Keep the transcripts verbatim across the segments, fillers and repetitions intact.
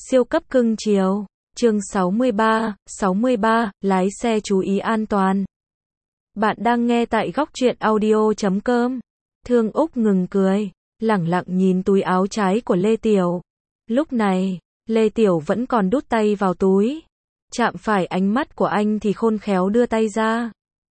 Siêu cấp cưng chiều. Chương sáu mươi ba, sáu mươi ba, lái xe chú ý an toàn. Bạn đang nghe tại góc truyện audio chấm com. Thương Úc ngừng cười, lẳng lặng nhìn túi áo trái của Lê Tiểu. Lúc này, Lê Tiểu vẫn còn đút tay vào túi. Chạm phải ánh mắt của anh thì khôn khéo đưa tay ra.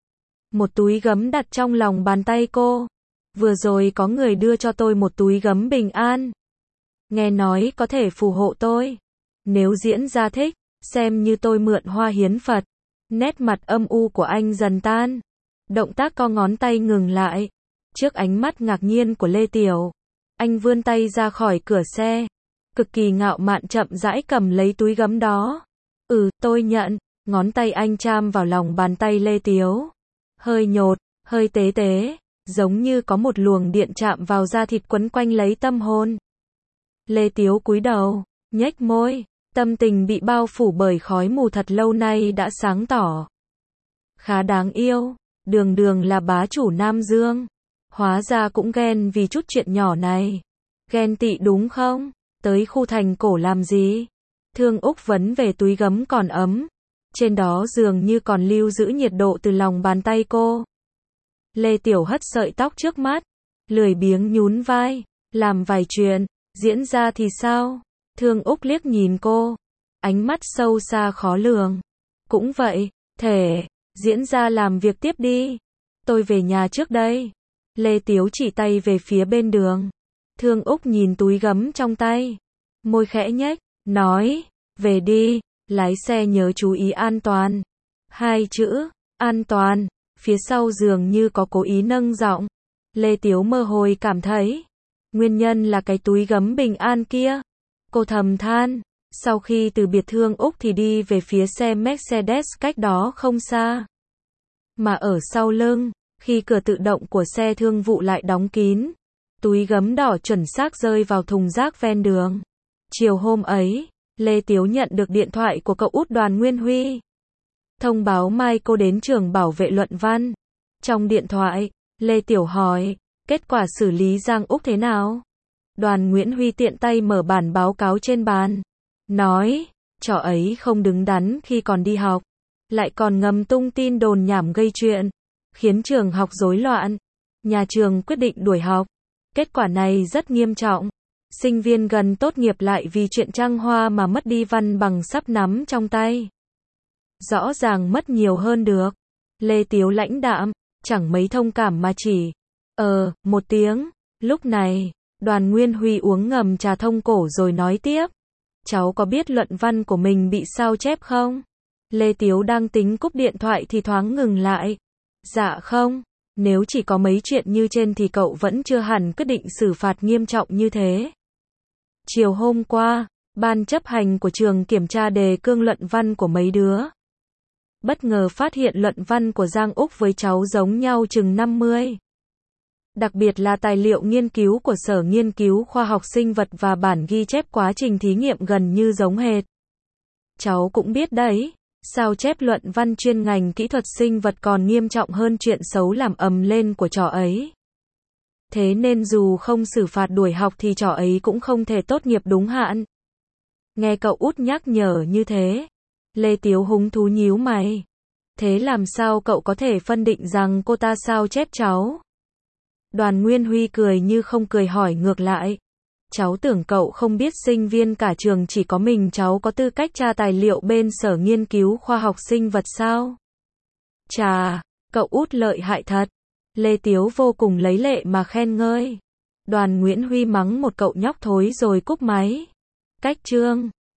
Một túi gấm đặt trong lòng bàn tay cô. Vừa rồi có người đưa cho tôi một túi gấm bình an. Nghe nói có thể phù hộ tôi. Nếu diễn ra thích, xem như tôi mượn hoa hiến Phật. Nét mặt âm u của anh dần tan. Động tác co ngón tay ngừng lại. Trước ánh mắt ngạc nhiên của Lê Tiểu, anh vươn tay ra khỏi cửa xe. Cực kỳ ngạo mạn chậm rãi cầm lấy túi gấm đó. Ừ, tôi nhận. Ngón tay anh chạm vào lòng bàn tay Lê Tiểu. Hơi nhột, hơi tế tế, giống như có một luồng điện chạm vào da thịt quấn quanh lấy tâm hồn. Lê Tiểu cúi đầu, nhếch môi, tâm tình bị bao phủ bởi khói mù thật lâu nay đã sáng tỏ. Khá đáng yêu, đường đường là bá chủ Nam Dương. Hóa ra cũng ghen vì chút chuyện nhỏ này. Ghen tị đúng không? Tới khu thành cổ làm gì? Thương Úc vấn về túi gấm còn ấm. Trên đó dường như còn lưu giữ nhiệt độ từ lòng bàn tay cô. Lê Tiểu hất sợi tóc trước mắt, lười biếng nhún vai, làm vài chuyện, diễn ra thì sao? Thương Úc liếc nhìn cô, ánh mắt sâu xa khó lường. Cũng vậy, thể, diễn ra làm việc tiếp đi. Tôi về nhà trước đây. Lê Tiểu chỉ tay về phía bên đường. Thương Úc nhìn túi gấm trong tay, môi khẽ nhếch, nói, về đi, lái xe nhớ chú ý an toàn. Hai chữ, an toàn, phía sau dường như có cố ý nâng giọng. Lê Tiểu mơ hồ cảm thấy, nguyên nhân là cái túi gấm bình an kia. Cô thầm than, sau khi từ biệt Thương Úc thì đi về phía xe Mercedes cách đó không xa. Mà ở sau lưng, khi cửa tự động của xe thương vụ lại đóng kín, túi gấm đỏ chuẩn xác rơi vào thùng rác ven đường. Chiều hôm ấy, Lê Tiểu nhận được điện thoại của cậu út Đoàn Nguyên Huy. Thông báo mai cô đến trường bảo vệ luận văn. Trong điện thoại, Lê Tiểu hỏi, kết quả xử lý Giang Úc thế nào? Đoàn Nguyễn Huy tiện tay mở bản báo cáo trên bàn. Nói, trò ấy không đứng đắn khi còn đi học. Lại còn ngầm tung tin đồn nhảm gây chuyện. Khiến trường học rối loạn. Nhà trường quyết định đuổi học. Kết quả này rất nghiêm trọng. Sinh viên gần tốt nghiệp lại vì chuyện trăng hoa mà mất đi văn bằng sắp nắm trong tay. Rõ ràng mất nhiều hơn được. Lê Tiểu lãnh đạm, chẳng mấy thông cảm mà chỉ. Ờ, một tiếng. Lúc này, Đoàn Nguyên Huy uống ngầm trà thông cổ rồi nói tiếp. Cháu có biết luận văn của mình bị sao chép không? Lê Tiểu đang tính cúp điện thoại thì thoáng ngừng lại. Dạ không. Nếu chỉ có mấy chuyện như trên thì cậu vẫn chưa hẳn quyết định xử phạt nghiêm trọng như thế. Chiều hôm qua, ban chấp hành của trường kiểm tra đề cương luận văn của mấy đứa. Bất ngờ phát hiện luận văn của Giang Úc với cháu giống nhau chừng năm mươi. Đặc biệt là tài liệu nghiên cứu của Sở Nghiên cứu Khoa học Sinh vật và bản ghi chép quá trình thí nghiệm gần như giống hệt. Cháu cũng biết đấy, sao chép luận văn chuyên ngành kỹ thuật sinh vật còn nghiêm trọng hơn chuyện xấu làm ầm lên của trò ấy. Thế nên dù không xử phạt đuổi học thì trò ấy cũng không thể tốt nghiệp đúng hạn. Nghe cậu út nhắc nhở như thế, Lê Tiểu hứng thú nhíu mày. Thế làm sao cậu có thể phân định rằng cô ta sao chép cháu? Đoàn Nguyên Huy cười như không cười hỏi ngược lại. Cháu tưởng cậu không biết sinh viên cả trường chỉ có mình cháu có tư cách tra tài liệu bên Sở Nghiên cứu Khoa học Sinh vật sao? Chà, cậu út lợi hại thật. Lê Tiểu vô cùng lấy lệ mà khen ngơi. Đoàn Nguyễn Huy mắng một cậu nhóc thối rồi cúp máy. Cách chương.